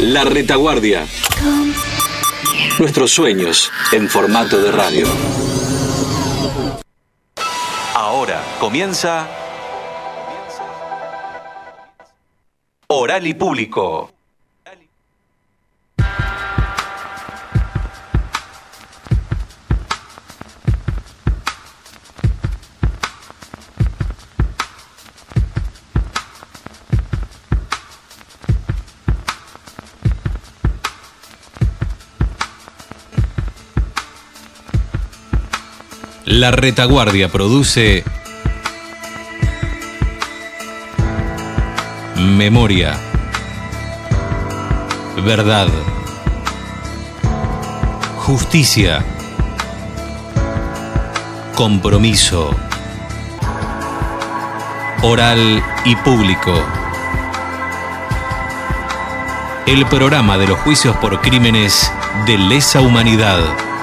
La Retaguardia. Nuestros sueños en formato de radio. Ahora comienza Oral y Público. La Retaguardia produce Memoria, Verdad, Justicia, Compromiso, Oral y Público. El programa de los juicios por crímenes de lesa humanidad.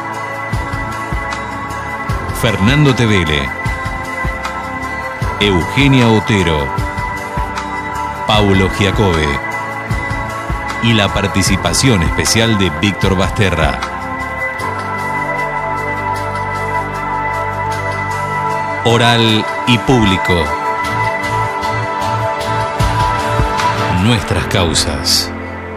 Fernando Tevele, Eugenia Otero, Paulo Giacobbe y la participación especial de Víctor Basterra. Oral y Público. Nuestras causas.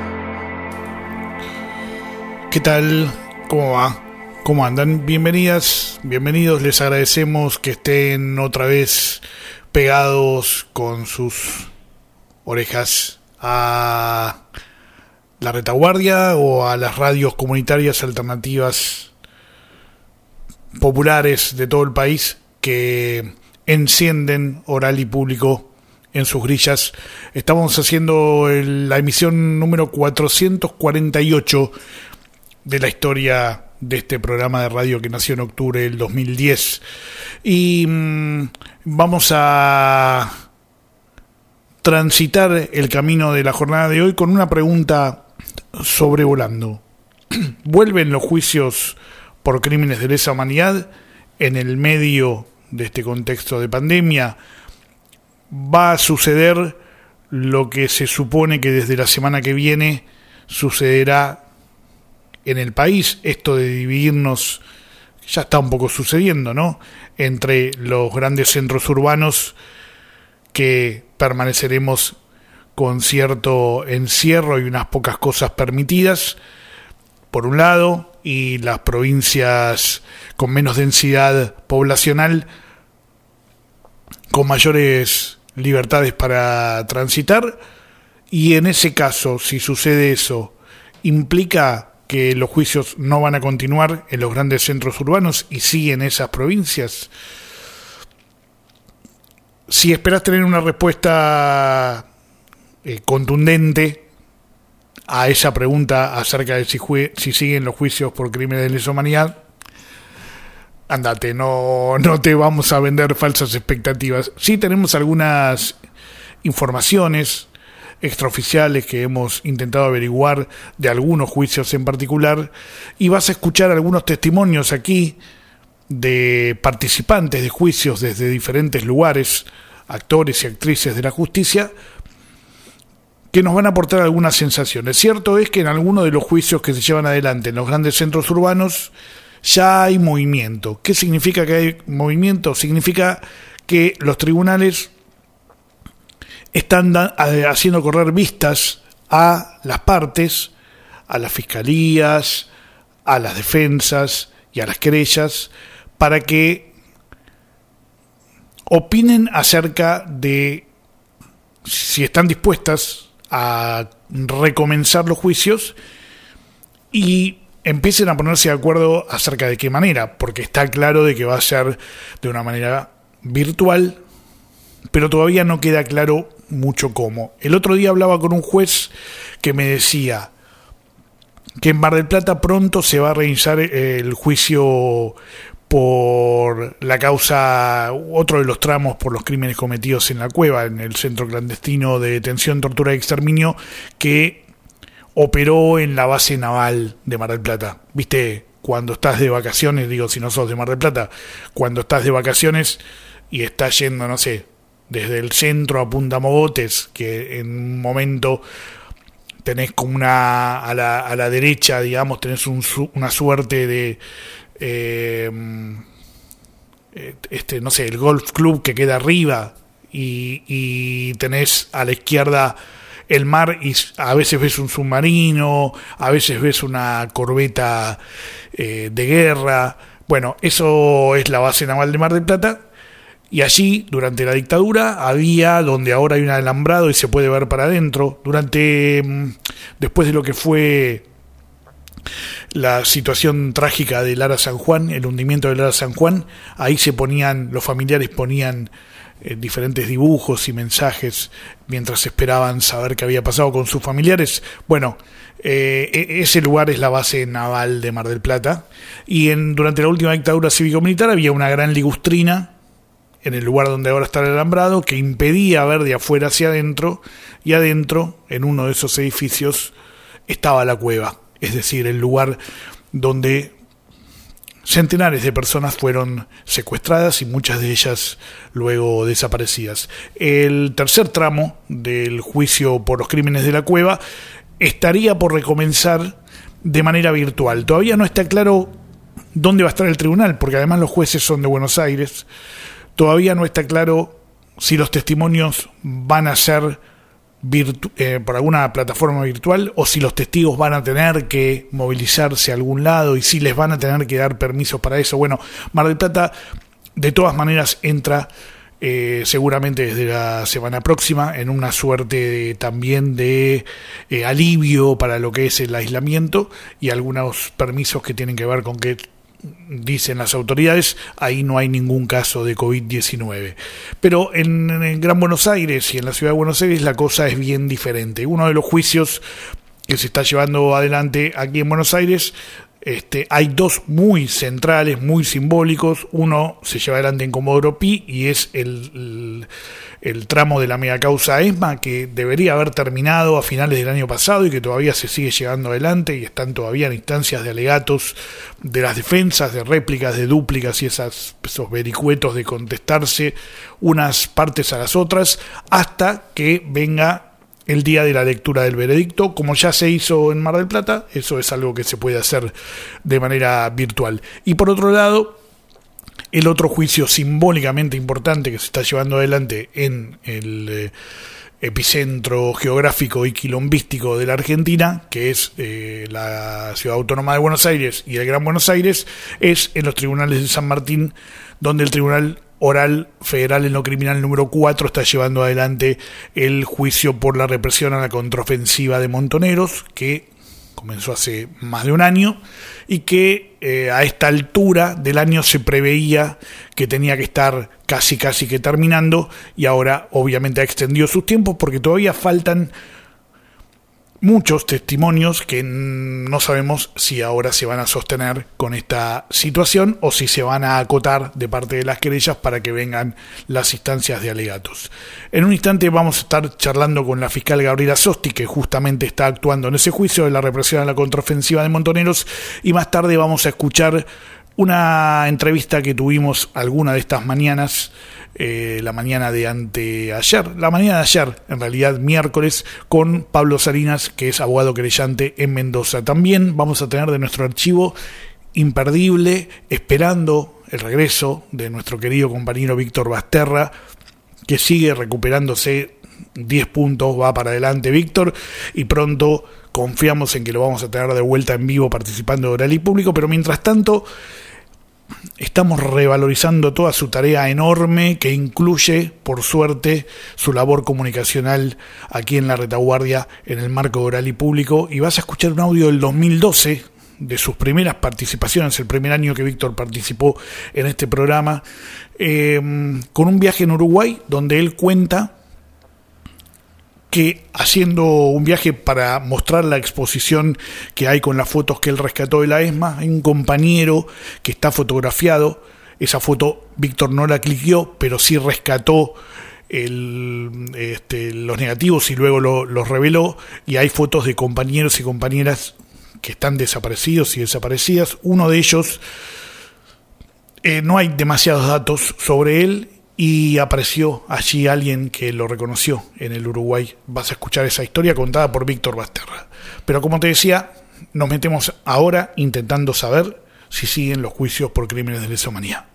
¿Qué tal? ¿Cómo va? ¿Cómo andan? Bienvenidos, les agradecemos que estén otra vez pegados con sus orejas a La Retaguardia o a las radios comunitarias alternativas populares de todo el país que encienden Oral y Público en sus grillas. Estamos haciendo la emisión número 448 de la historia de este programa de radio que nació en octubre del 2010. Y vamos a transitar el camino de la jornada de hoy con una pregunta sobrevolando. ¿Vuelven los juicios por crímenes de lesa humanidad en el medio de este contexto de pandemia? ¿Va a suceder lo que se supone que desde la semana que viene sucederá en el país? Esto de dividirnos ya está un poco sucediendo, ¿no? Entre los grandes centros urbanos, que permaneceremos con cierto encierro y unas pocas cosas permitidas, por un lado, y las provincias con menos densidad poblacional, con mayores libertades para transitar. Y en ese caso, si sucede eso, implica que los juicios no van a continuar en los grandes centros urbanos y sí en esas provincias. Si esperas tener una respuesta contundente a esa pregunta acerca de si siguen los juicios por crímenes de lesa humanidad, andate, no te vamos a vender falsas expectativas. Sí tenemos algunas informaciones extraoficiales que hemos intentado averiguar de algunos juicios en particular, y vas a escuchar algunos testimonios aquí de participantes de juicios desde diferentes lugares, actores y actrices de la justicia, que nos van a aportar algunas sensaciones. Cierto es que en algunos de los juicios que se llevan adelante en los grandes centros urbanos ya hay movimiento. ¿Qué significa que hay movimiento? Significa que los tribunales están haciendo correr vistas a las partes, a las fiscalías, a las defensas y a las querellas, para que opinen acerca de si están dispuestas a recomenzar los juicios y empiecen a ponerse de acuerdo acerca de qué manera, porque está claro de que va a ser de una manera virtual, pero todavía no queda claro mucho cómo. El otro día hablaba con un juez que me decía que en Mar del Plata pronto se va a realizar el juicio por la causa, otro de los tramos por los crímenes cometidos en la cueva, en el centro clandestino de detención, tortura y exterminio que operó en la base naval de Mar del Plata. ¿Viste? Cuando estás de vacaciones, digo, si no sos de Mar del Plata, cuando estás de vacaciones y estás yendo, no sé, desde el centro a Punta Mogotes, que en un momento tenés como a la derecha, digamos, tenés una suerte de no sé, el golf club que queda arriba, y tenés a la izquierda el mar, y a veces ves un submarino, a veces ves una corbeta de guerra. Bueno, eso es la base naval de Mar del Plata. Y allí, durante la dictadura, había, donde ahora hay un alambrado y se puede ver para adentro, después de lo que fue la situación trágica de Lara San Juan, el hundimiento de Lara San Juan, ahí los familiares ponían diferentes dibujos y mensajes mientras esperaban saber qué había pasado con sus familiares. Bueno, ese lugar es la base naval de Mar del Plata, y durante la última dictadura cívico-militar había una gran ligustrina en el lugar donde ahora está el alambrado, que impedía ver de afuera hacia adentro, y adentro, en uno de esos edificios, estaba la cueva, es decir, el lugar donde centenares de personas fueron secuestradas y muchas de ellas luego desaparecidas. El tercer tramo del juicio por los crímenes de la cueva estaría por recomenzar de manera virtual. Todavía no está claro dónde va a estar el tribunal, porque además los jueces son de Buenos Aires. Todavía no está claro si los testimonios van a ser por alguna plataforma virtual, o si los testigos van a tener que movilizarse a algún lado y si les van a tener que dar permisos para eso. Bueno, Mar del Plata de todas maneras entra seguramente desde la semana próxima en una suerte también de alivio para lo que es el aislamiento y algunos permisos que tienen que ver con que, dicen las autoridades, ahí no hay ningún caso de COVID-19. Pero en el Gran Buenos Aires y en la ciudad de Buenos Aires la cosa es bien diferente. Uno de los juicios que se está llevando adelante aquí en Buenos Aires, hay dos muy centrales, muy simbólicos. Uno se lleva adelante en Comodoro Pi y es el tramo de la megacausa ESMA, que debería haber terminado a finales del año pasado y que todavía se sigue llevando adelante, y están todavía en instancias de alegatos de las defensas, de réplicas, de dúplicas y esos vericuetos de contestarse unas partes a las otras, hasta que venga el día de la lectura del veredicto, como ya se hizo en Mar del Plata. Eso es algo que se puede hacer de manera virtual. Y por otro lado, el otro juicio simbólicamente importante que se está llevando adelante en el epicentro geográfico y quilombístico de la Argentina, que es la Ciudad Autónoma de Buenos Aires y el Gran Buenos Aires, es en los tribunales de San Martín, donde el Tribunal Oral Federal en lo Criminal número 4 está llevando adelante el juicio por la represión a la contraofensiva de Montoneros, que comenzó hace más de un año y que a esta altura del año se preveía que tenía que estar casi que terminando, y ahora obviamente ha extendido sus tiempos porque todavía faltan muchos testimonios que no sabemos si ahora se van a sostener con esta situación o si se van a acotar de parte de las querellas para que vengan las instancias de alegatos. En un instante vamos a estar charlando con la fiscal Gabriela Sosti, que justamente está actuando en ese juicio de la represión a la contraofensiva de Montoneros, y más tarde vamos a escuchar una entrevista que tuvimos alguna de estas mañanas, la mañana de ayer, en realidad miércoles, con Pablo Salinas, que es abogado querellante en Mendoza. También vamos a tener de nuestro archivo imperdible, esperando el regreso de nuestro querido compañero Víctor Basterra, que sigue recuperándose 10 puntos, va para adelante Víctor, y pronto confiamos en que lo vamos a tener de vuelta en vivo participando de Oral y Público. Pero mientras tanto estamos revalorizando toda su tarea enorme, que incluye, por suerte, su labor comunicacional aquí en La Retaguardia en el marco de Oral y Público, y vas a escuchar un audio del 2012 de sus primeras participaciones, el primer año que Víctor participó en este programa, con un viaje en Uruguay donde él cuenta que, haciendo un viaje para mostrar la exposición que hay con las fotos que él rescató de la ESMA, hay un compañero que está fotografiado. Esa foto Víctor no la cliqueó, pero sí rescató los negativos y luego los reveló, y hay fotos de compañeros y compañeras que están desaparecidos y desaparecidas. Uno de ellos, no hay demasiados datos sobre él, y apareció allí alguien que lo reconoció en el Uruguay. Vas a escuchar esa historia contada por Víctor Basterra. Pero como te decía, nos metemos ahora intentando saber si siguen los juicios por crímenes de lesa humanidad.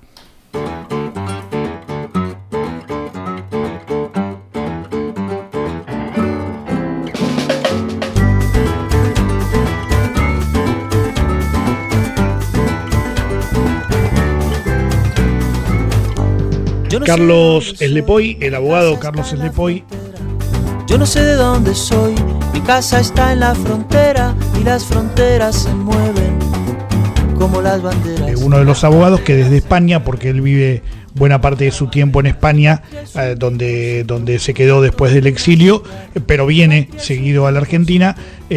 Carlos Eslepoy, el abogado Carlos Eslepoy. Yo no sé de dónde soy, mi casa está en la frontera y las fronteras se mueven como las banderas. Uno de los abogados que desde España, porque él vive buena parte de su tiempo en España, donde se quedó después del exilio, pero viene seguido a la Argentina,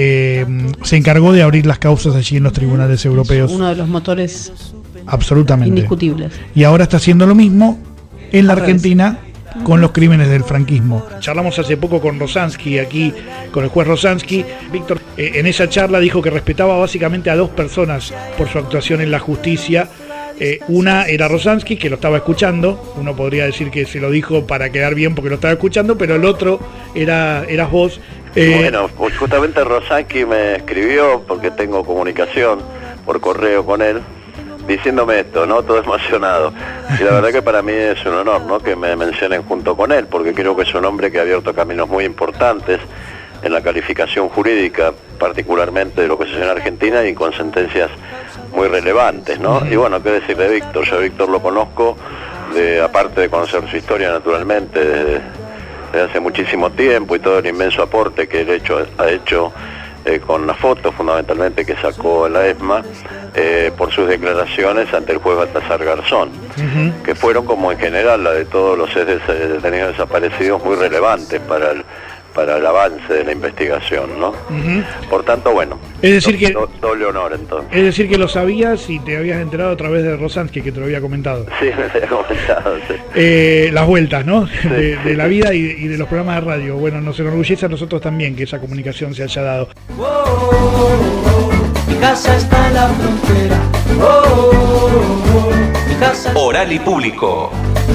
se encargó de abrir las causas allí en los tribunales europeos. Uno de los motores absolutamente indiscutibles. Y ahora está haciendo lo mismo en la Argentina con los crímenes del franquismo. Charlamos hace poco con Rosansky, aquí con el juez Rosansky. Víctor, en esa charla dijo que respetaba básicamente a dos personas por su actuación en la justicia. Una era Rosansky, que lo estaba escuchando. Uno podría decir que se lo dijo para quedar bien porque lo estaba escuchando, pero el otro eras vos. Bueno, pues justamente Rosansky me escribió, porque tengo comunicación por correo con él, diciéndome esto, ¿no? Todo emocionado. Y la verdad que para mí es un honor, ¿no?, que me mencionen junto con él, porque creo que es un hombre que ha abierto caminos muy importantes en la calificación jurídica, particularmente de lo que se hace en Argentina, y con sentencias muy relevantes, ¿no? Y bueno, qué decir de Víctor. Yo a Víctor lo conozco, aparte de conocer su historia, naturalmente, desde hace muchísimo tiempo, y todo el inmenso aporte que él ha hecho con las fotos, fundamentalmente, que sacó en la ESMA, por sus declaraciones ante el juez Baltasar Garzón, que fueron, como en general la de todos los detenidos desaparecidos, muy relevantes para el avance de la investigación, ¿no? Por tanto, bueno, es decir que doble honor, entonces. Es decir que lo sabías y te habías enterado a través de Rosansky, que te lo había comentado. Sí, me había comentado, sí. Las vueltas, ¿no? Sí. de la vida y de los programas de radio. Bueno, nos enorgullece a nosotros también que esa comunicación se haya dado. Mi casa está en la frontera. Mi casa... Oral y público.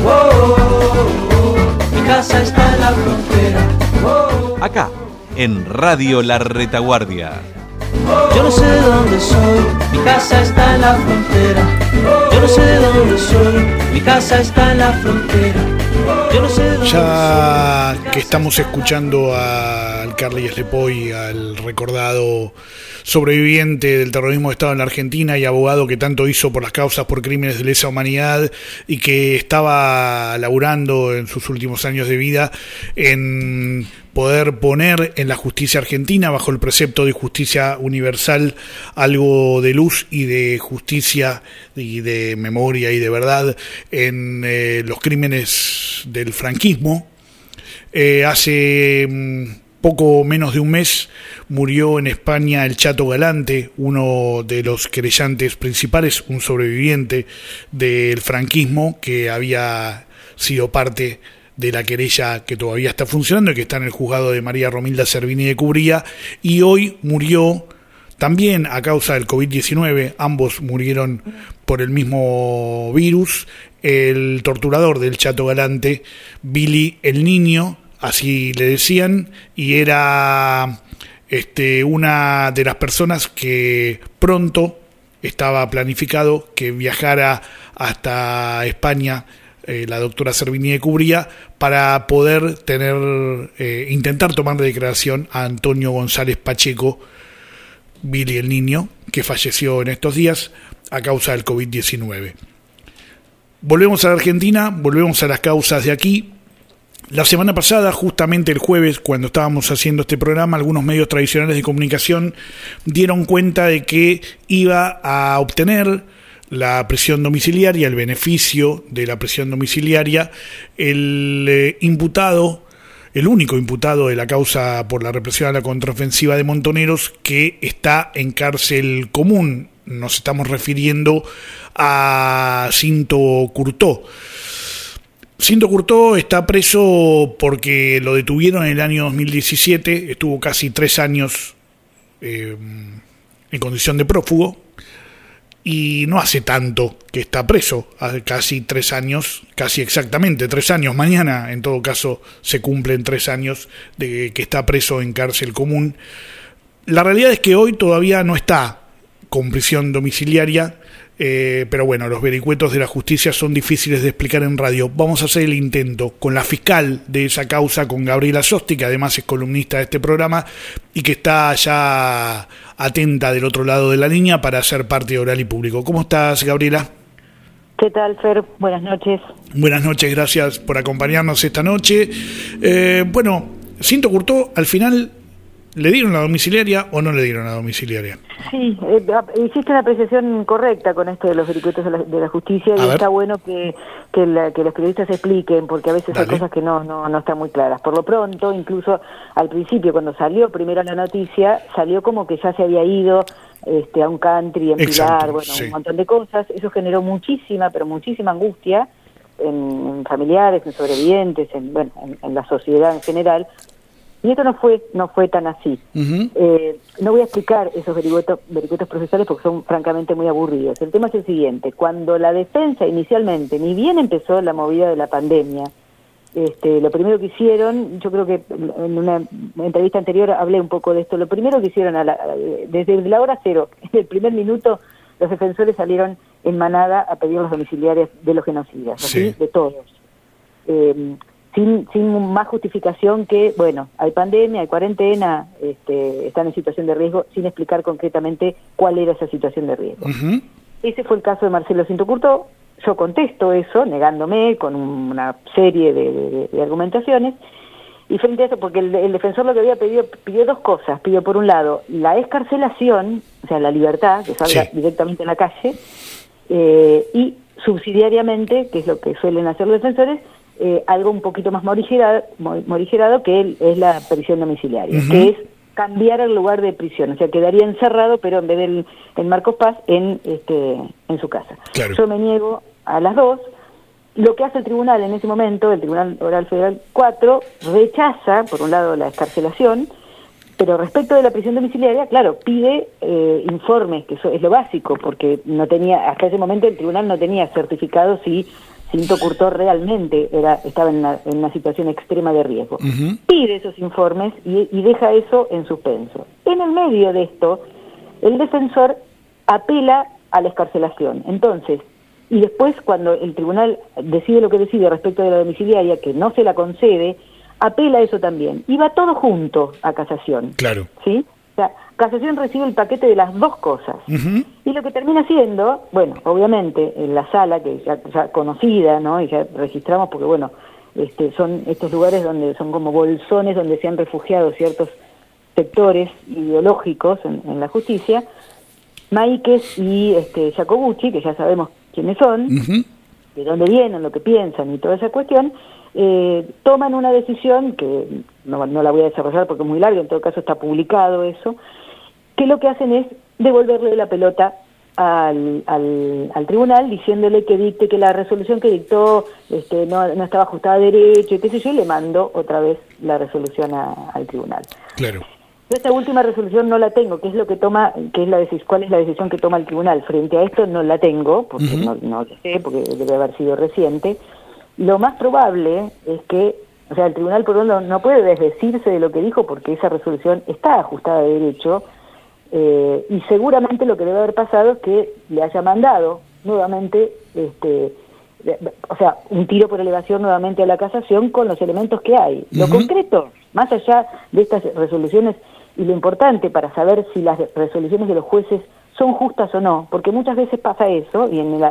Mi casa está en la frontera. Acá, en Radio La Retaguardia. Yo no sé de dónde soy, mi casa está en la frontera. Yo no sé de dónde soy, mi casa está en la frontera. Yo no sé de dónde ya que estamos escuchando al Carly Eslepoy, al recordado sobreviviente del terrorismo de Estado en la Argentina y abogado que tanto hizo por las causas por crímenes de lesa humanidad y que estaba laburando en sus últimos años de vida en poder poner en la justicia argentina, bajo el precepto de justicia universal, algo de luz y de justicia y de memoria y de verdad en los crímenes del franquismo. Hace poco menos de un mes murió en España el Chato Galante, uno de los querellantes principales, un sobreviviente del franquismo que había sido parte de la querella que todavía está funcionando y que está en el juzgado de María Romilda Servini de Cubría, y hoy murió también a causa del COVID-19, ambos murieron por el mismo virus, el torturador del Chato Galante, Billy el Niño, así le decían, y era una de las personas que pronto estaba planificado que viajara hasta España, la doctora Servini de Cubría, para poder intentar tomar de declaración a Antonio González Pacheco, Billy el Niño, que falleció en estos días a causa del COVID-19. Volvemos a la Argentina, volvemos a las causas de aquí. La semana pasada, justamente el jueves, cuando estábamos haciendo este programa, algunos medios tradicionales de comunicación dieron cuenta de que iba a obtener la prisión domiciliaria, el beneficio de la prisión domiciliaria, el único imputado de la causa por la represión a la contraofensiva de Montoneros, que está en cárcel común. Nos estamos refiriendo a Cinto Curtó. Cinto Curtó está preso porque lo detuvieron en el año 2017, estuvo casi 3 años en condición de prófugo, y no hace tanto que está preso, casi 3 años, casi exactamente 3 años, mañana en todo caso se cumplen 3 años de que está preso en cárcel común. La realidad es que hoy todavía no está con prisión domiciliaria, pero bueno, los vericuetos de la justicia son difíciles de explicar en radio. Vamos a hacer el intento con la fiscal de esa causa, con Gabriela Sosti, que además es columnista de este programa y que está ya atenta del otro lado de la línea para ser parte de Oral y Público. ¿Cómo estás, Gabriela? ¿Qué tal, Fer? Buenas noches. Buenas noches, gracias por acompañarnos esta noche. Bueno, Cinto Curtó, al final, ¿le dieron la domiciliaria o no le dieron la domiciliaria? Sí, hiciste una apreciación correcta con esto de los vericuetos de la justicia y está bueno que los periodistas expliquen, porque a veces hay cosas que no están muy claras. Por lo pronto, incluso al principio, cuando salió primero la noticia, salió como que ya se había ido a un country en Pilar, un montón de cosas. Eso generó muchísima angustia en familiares, en sobrevivientes, en la sociedad en general. Y esto no fue tan así. No voy a explicar esos vericuetos procesales porque son francamente muy aburridos. El tema es el siguiente: cuando la defensa inicialmente, ni bien empezó la movida de la pandemia, lo primero que hicieron, yo creo que en una entrevista anterior hablé un poco de esto, lo primero que hicieron desde la hora cero, en el primer minuto, los defensores salieron en manada a pedir los domiciliarios de los genocidas, ¿sí? De todos. Sin más justificación que, hay pandemia, hay cuarentena, están en situación de riesgo, sin explicar concretamente cuál era esa situación de riesgo. Ese fue el caso de Marcelo Cinto Curtó. Yo contesto eso, negándome con una serie de argumentaciones, y frente a eso, porque el defensor lo que había pidió 2 cosas. Pidió, por un lado, la excarcelación, o sea, la libertad, que salga directamente a la calle, y subsidiariamente, que es lo que suelen hacer los defensores, algo un poquito más morigerado que es la prisión domiciliaria, que es cambiar el lugar de prisión, o sea, quedaría encerrado, pero en vez en Marcos Paz, en su casa. Claro. Yo me niego a las 2. Lo que hace el tribunal en ese momento, el Tribunal Oral Federal 4, rechaza, por un lado, la excarcelación, pero respecto de la prisión domiciliaria, claro, pide informes, que eso es lo básico, porque hasta ese momento el tribunal no tenía certificado si Cinto Curtó realmente estaba en una situación extrema de riesgo. Pide esos informes y deja eso en suspenso. En el medio de esto, el defensor apela a la excarcelación. Entonces, y después cuando el tribunal decide lo que decide respecto de la domiciliaria, que no se la concede, apela a eso también. Y va todo junto a casación. Claro. ¿Sí? O sea, casación recibe el paquete de las 2 cosas. Y lo que termina siendo, obviamente, en la sala, que ya conocida, ¿no? Y ya registramos porque, son estos lugares donde son como bolsones donde se han refugiado ciertos sectores ideológicos en la justicia. Máiquez y Jacobucci, que ya sabemos quiénes son, de dónde vienen, lo que piensan y toda esa cuestión, toman una decisión que no la voy a desarrollar porque es muy larga, en todo caso está publicado eso, que lo que hacen es devolverle la pelota al tribunal, diciéndole que dicte, que la resolución que dictó no estaba ajustada a derecho, y qué sé yo, y le mando otra vez la resolución al tribunal. Claro. Esta última resolución no la tengo, ¿qué es lo que toma, cuál es la decisión que toma el tribunal? Frente a esto no la tengo, porque no lo sé, porque debe haber sido reciente. Lo más probable es que, el tribunal por un lado no puede desdecirse de lo que dijo porque esa resolución está ajustada de derecho, y seguramente lo que debe haber pasado es que le haya mandado nuevamente, un tiro por elevación nuevamente a la casación con los elementos que hay. Lo concreto, más allá de estas resoluciones, y lo importante para saber si las resoluciones de los jueces son justas o no, porque muchas veces pasa eso, y en la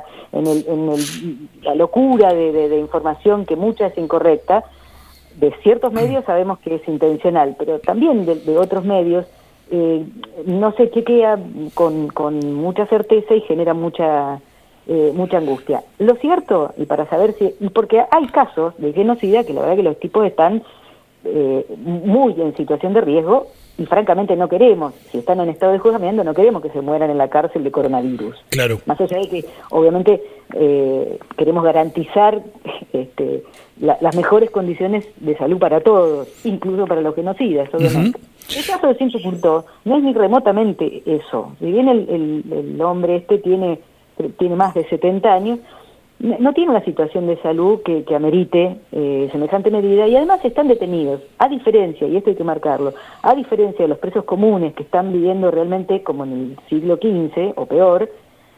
locura de información, que mucha es incorrecta, de ciertos medios sabemos que es intencional, pero también de otros medios, no se chequea con mucha certeza y genera mucha angustia. Lo cierto, y para saber porque hay casos de genocida que la verdad que los tipos están muy en situación de riesgo, y francamente no queremos, si están en estado de juzgamiento, no queremos que se mueran en la cárcel de coronavirus. Claro. Más allá de que, obviamente, queremos garantizar las mejores condiciones de salud para todos, incluso para los genocidas, obviamente. El caso de Cinto Curtó no es ni remotamente eso. Si bien el hombre tiene más de 70 años, no tiene una situación de salud que amerite semejante medida, y además están detenidos, a diferencia, y esto hay que marcarlo, a diferencia de los presos comunes que están viviendo realmente como en el siglo XV o peor,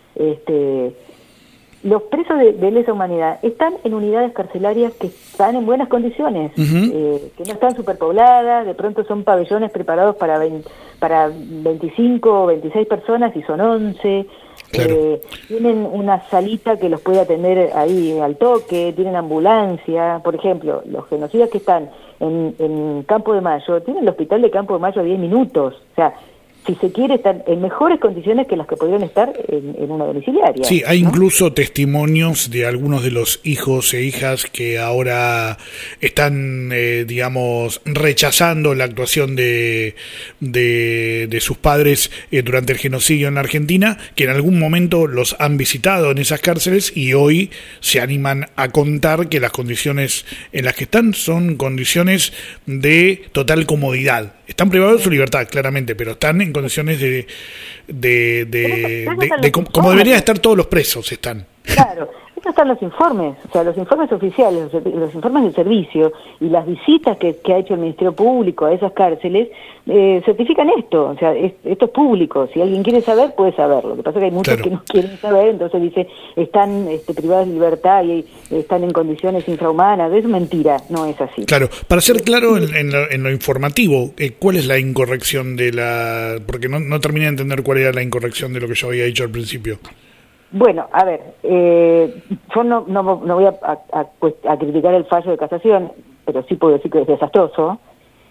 los presos de lesa humanidad están en unidades carcelarias que están en buenas condiciones, que no están superpobladas, de pronto son pabellones preparados para 25 o 26 personas y son 11. Claro. Tienen una salita que los puede atender ahí al toque, tienen ambulancia. Por ejemplo, los genocidas que están en Campo de Mayo tienen el hospital de Campo de Mayo a 10 minutos. O sea, si se quiere, están en mejores condiciones que las que podrían estar en una domiciliaria. Sí, hay incluso testimonios de algunos de los hijos e hijas que ahora están, digamos, rechazando la actuación de sus padres durante el genocidio en la Argentina, que en algún momento los han visitado en esas cárceles y hoy se animan a contar que las condiciones en las que están son condiciones de total comodidad. Están privados de su libertad, claramente, pero están en condiciones como deberían estar todos los presos, están. Claro, estos están los informes, o sea, los informes oficiales, los informes del servicio y las visitas que ha hecho el Ministerio Público a esas cárceles certifican esto, o sea, esto es público, si alguien quiere saber, puede saberlo. Lo que pasa es que hay muchos que no quieren saber, entonces dice, están privados de libertad y están en condiciones infrahumanas. Es mentira, no es así. Claro, para ser claro en lo informativo, ¿cuál es la incorrección porque no terminé de entender cuál era la incorrección de lo que yo había dicho al principio? Bueno, a ver, yo no voy a criticar el fallo de casación, pero sí puedo decir que es desastroso.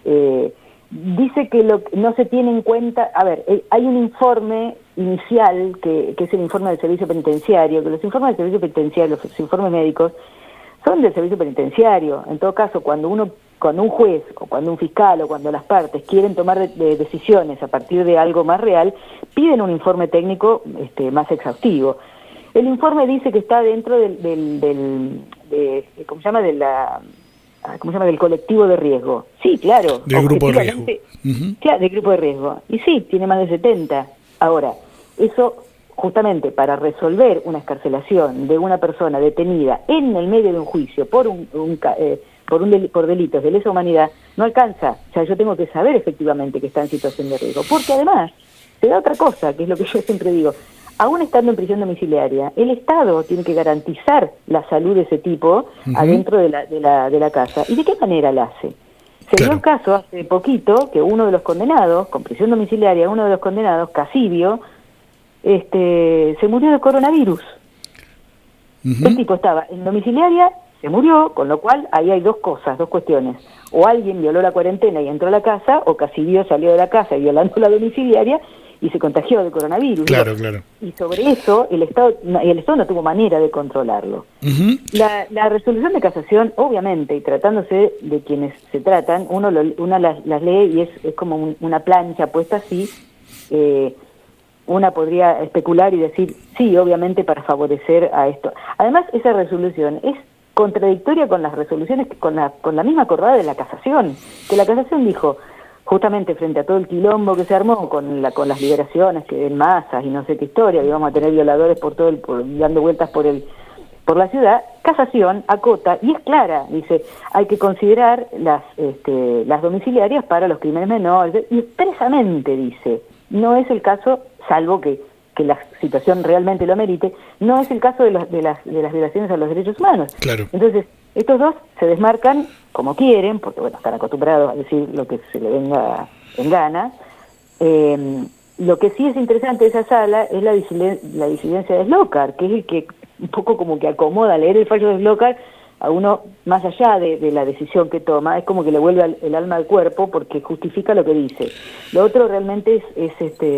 Dice que no se tiene en cuenta, a ver, hay un informe inicial que es el informe del servicio penitenciario, que los informes del servicio penitenciario, los informes médicos, son del servicio penitenciario. En todo caso, cuando un juez o cuando un fiscal o cuando las partes quieren tomar decisiones a partir de algo más real, piden un informe técnico más exhaustivo. El informe dice que está dentro ¿cómo se llama? Del colectivo de riesgo. Sí, claro. Del grupo de riesgo. Claro, del grupo de riesgo. Y sí, tiene más de 70. Ahora, eso justamente para resolver una excarcelación de una persona detenida en el medio de un juicio por delitos de lesa humanidad, no alcanza. O sea, yo tengo que saber efectivamente que está en situación de riesgo. Porque además, se da otra cosa, que es lo que yo siempre digo. Aún estando en prisión domiciliaria, el Estado tiene que garantizar la salud de ese tipo adentro de la casa. ¿Y de qué manera la hace? Se dio el caso hace poquito que uno de los condenados, con prisión domiciliaria, uno de los condenados, Casibio, se murió de coronavirus. El tipo estaba en domiciliaria, se murió, con lo cual ahí hay dos cuestiones. O alguien violó la cuarentena y entró a la casa, o Casibio salió de la casa violando la domiciliaria y se contagió de coronavirus. Claro. Y sobre eso el Estado no tuvo manera de controlarlo. La resolución de casación, obviamente, y tratándose de quienes se tratan, uno las lee y es como una plancha puesta así. Una podría especular y decir, sí, obviamente para favorecer a esto. Además, esa resolución es contradictoria con las resoluciones, con la misma acordada de la casación, que la casación dijo, justamente frente a todo el quilombo que se armó con las liberaciones que en masas y no sé qué historia, que íbamos a tener violadores dando vueltas por la ciudad, casación acota y es clara, dice, hay que considerar las domiciliarias para los crímenes menores, y expresamente dice, no es el caso, salvo que la situación realmente lo amerite, no es el caso de las violaciones a los derechos humanos. Claro. Entonces, estos dos se desmarcan como quieren, porque bueno, están acostumbrados a decir lo que se le venga en gana. Lo que sí es interesante de esa sala es la disidencia de Slocar, que es el que un poco como que acomoda leer el fallo de Slocar a uno más allá de la decisión que toma, es como que le vuelve el alma al cuerpo porque justifica lo que dice. Lo otro realmente es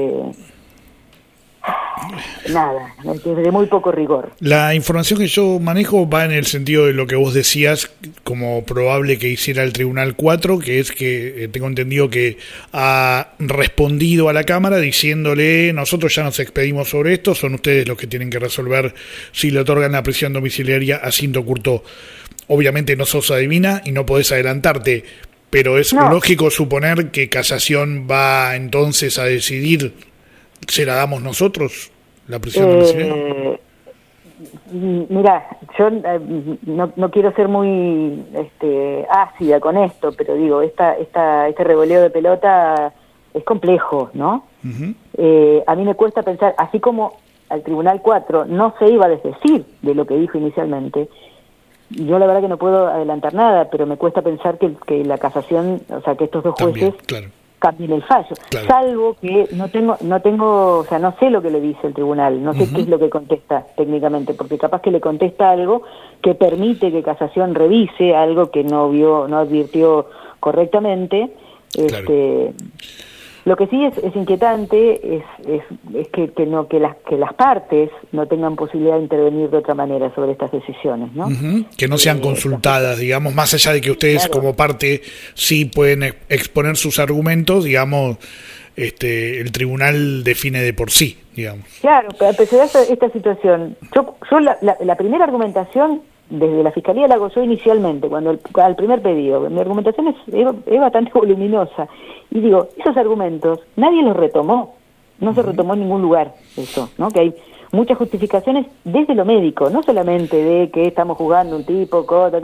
nada, de muy poco rigor. La información que yo manejo va en el sentido de lo que vos decías como probable que hiciera el Tribunal 4, que es que tengo entendido que ha respondido a la Cámara diciéndole, nosotros ya nos expedimos sobre esto, son ustedes los que tienen que resolver si le otorgan la prisión domiciliaria a Cinto Curtó. Obviamente no sos adivina y no podés adelantarte, pero es lógico suponer que Casación va entonces a decidir, ¿se la damos nosotros, la prisión domiciliaria? Mira, yo no quiero ser muy ácida con esto, pero digo, este revoleo de pelota es complejo, ¿no? Uh-huh. A mí me cuesta pensar, así como al Tribunal 4 no se iba a desdecir de lo que dijo inicialmente, yo la verdad que no puedo adelantar nada, pero me cuesta pensar que la casación, o sea, que estos dos jueces cambien el fallo, salvo que no tengo, o sea, no sé lo que le dice el tribunal, no sé qué es lo que contesta técnicamente, porque capaz que le contesta algo que permite que Casación revise algo que no advirtió correctamente. Lo que sí es inquietante es que las partes no tengan posibilidad de intervenir de otra manera sobre estas decisiones, ¿no? Uh-huh. Que no sean consultadas, digamos, más allá de que ustedes como parte sí pueden exponer sus argumentos, digamos, el tribunal define de por sí, digamos. Claro, pero a pesar de esta situación, yo la primera argumentación desde la Fiscalía la hago yo inicialmente, al primer pedido. Mi argumentación es bastante voluminosa. Y digo, esos argumentos, nadie los retomó. No se retomó en ningún lugar eso, ¿no? Que hay muchas justificaciones desde lo médico, no solamente de que estamos jugando un tipo,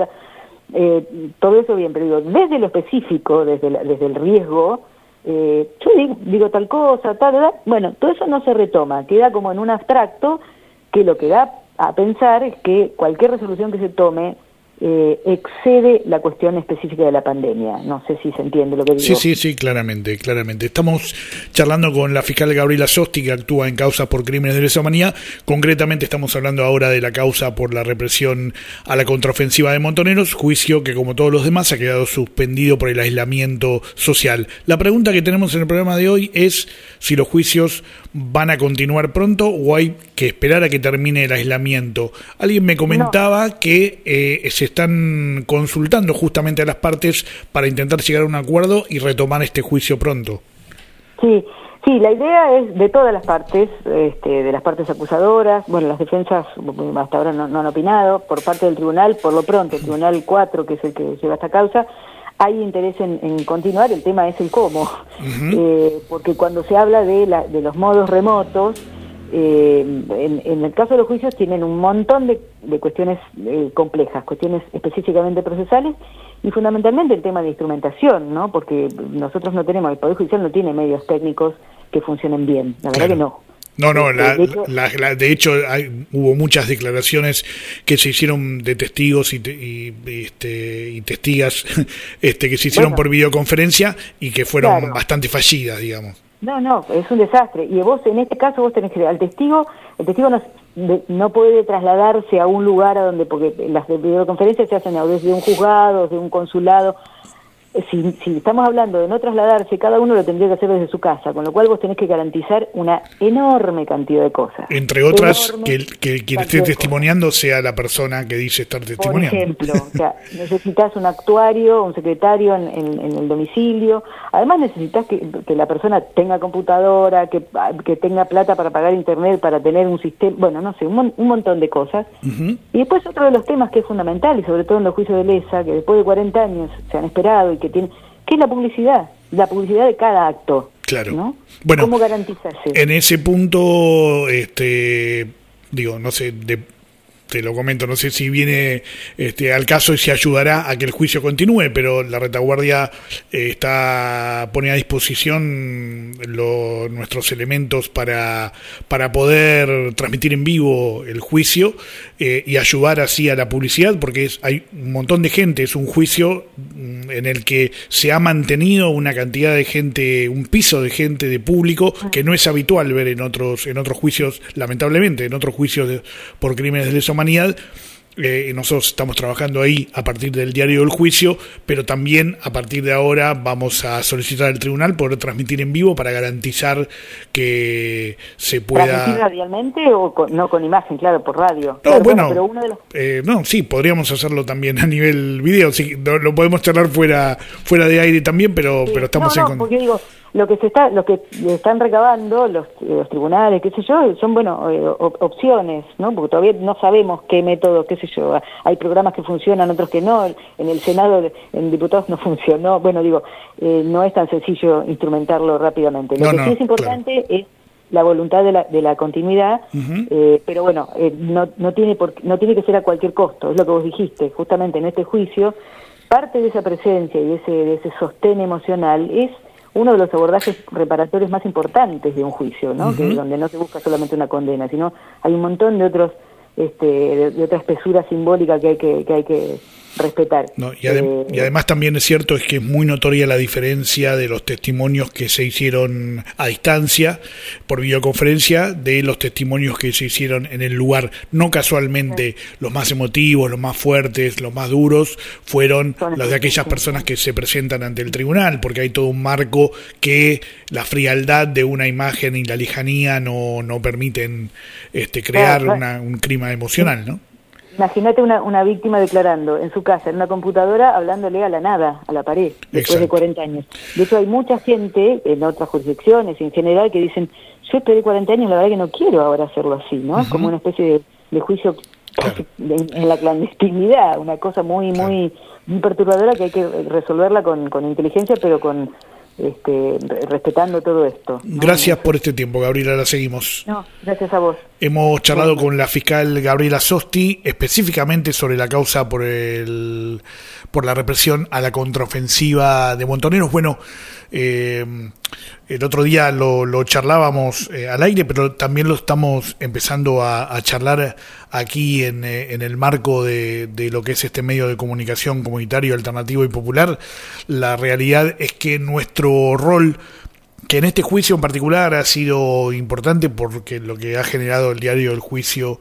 todo eso bien, pero digo, desde lo específico, desde el riesgo, yo digo tal cosa, bueno, todo eso no se retoma, queda como en un abstracto que lo que da a pensar es que cualquier resolución que se tome excede la cuestión específica de la pandemia. No sé si se entiende lo que digo. Sí, claramente. Estamos charlando con la fiscal Gabriela Sosti, que actúa en causas por crímenes de lesa humanidad. Concretamente estamos hablando ahora de la causa por la represión a la contraofensiva de Montoneros, juicio que, como todos los demás, ha quedado suspendido por el aislamiento social. La pregunta que tenemos en el programa de hoy es si los juicios van a continuar pronto o hay que esperar a que termine el aislamiento. Alguien me comentaba que se están consultando justamente a las partes para intentar llegar a un acuerdo y retomar este juicio pronto. Sí, la idea es de todas las partes, de las partes acusadoras, bueno, las defensas hasta ahora no han opinado, por parte del tribunal, por lo pronto, el Tribunal 4, que es el que lleva esta causa, hay interés en continuar, el tema es el cómo, uh-huh. Porque cuando se habla de los modos remotos, en el caso de los juicios tienen un montón de cuestiones complejas, cuestiones específicamente procesales y fundamentalmente el tema de instrumentación, ¿no? Porque nosotros no tenemos, el Poder Judicial no tiene medios técnicos que funcionen bien, la verdad que no. No, de hecho hubo muchas declaraciones que se hicieron de testigos y testigas que se hicieron por videoconferencia y que fueron bastante fallidas, digamos. No, es un desastre. Y vos, en este caso, vos tenés que el testigo no puede trasladarse a un lugar porque las videoconferencias se hacen desde un juzgado, desde un consulado. Si estamos hablando de no trasladarse, cada uno lo tendría que hacer desde su casa, con lo cual vos tenés que garantizar una enorme cantidad de cosas. Entre otras, que quien esté testimoniando sea la persona que dice estar testimoniando. Por ejemplo, o sea, necesitas un actuario, un secretario en el domicilio. Además necesitas que la persona tenga computadora, que tenga plata para pagar internet, para tener un sistema, bueno, no sé, un montón de cosas. Uh-huh. Y después otro de los temas que es fundamental, y sobre todo en los juicios de lesa, que después de 40 años se han esperado y que es la publicidad de cada acto. Claro. ¿No? Bueno, ¿cómo garantizarse? En ese punto, no sé, te lo comento, no sé si viene al caso y si ayudará a que el juicio continúe, pero la retaguardia pone a disposición nuestros elementos para poder transmitir en vivo el juicio y ayudar así a la publicidad, porque hay un montón de gente, es un juicio en el que se ha mantenido una cantidad de gente, un piso de gente, de público, que no es habitual ver en otros juicios, lamentablemente, en otros juicios por crímenes de lesa humanidad. Nosotros estamos trabajando ahí a partir del diario del juicio, pero también a partir de ahora vamos a solicitar al tribunal poder transmitir en vivo para garantizar que se pueda... ¿Transmitir radialmente o no con imagen, claro, por radio? No, claro, bueno, pero uno de los... sí, podríamos hacerlo también a nivel video, sí, lo podemos charlar fuera de aire también, pero estamos porque digo, lo que están recabando los tribunales, qué sé yo, son opciones, ¿no? Porque todavía no sabemos qué método, qué sé yo, hay programas que funcionan, otros que no, en el Senado, en diputados no funcionó, no es tan sencillo instrumentarlo rápidamente. Lo que sí es importante es la voluntad de la continuidad, pero no tiene que ser a cualquier costo, es lo que vos dijiste, justamente en este juicio, parte de esa presencia y de ese sostén emocional es uno de los abordajes reparatorios más importantes de un juicio, ¿no? Que donde no se busca solamente una condena, sino hay un montón de otros de otra espesura simbólica que hay que respetar. No, y además también es cierto es que es muy notoria la diferencia de los testimonios que se hicieron a distancia por videoconferencia de los testimonios que se hicieron en el lugar. No casualmente los más emotivos, los más fuertes, los más duros fueron los de aquellas personas que se presentan ante el tribunal, porque hay todo un marco que la frialdad de una imagen y la lejanía no permiten crear un clima emocional, ¿no? Imagínate una víctima declarando en su casa, en una computadora, hablándole a la nada, a la pared, después de 40 años. De hecho, hay mucha gente en otras jurisdicciones en general que dicen, yo esperé 40 años, la verdad que no quiero ahora hacerlo así, ¿no? Es como una especie de juicio en la clandestinidad, una cosa muy perturbadora que hay que resolverla con inteligencia, pero respetando todo esto, ¿no? Gracias por este tiempo, Gabriela, la seguimos. No, gracias a vos. Hemos charlado con la fiscal Gabriela Sosti específicamente sobre la causa por la represión a la contraofensiva de Montoneros. Bueno, el otro día lo charlábamos al aire, pero también lo estamos empezando a charlar aquí en el marco de lo que es este medio de comunicación comunitario, alternativo y popular. La realidad es que nuestro rol, que en este juicio en particular ha sido importante porque lo que ha generado el diario del juicio,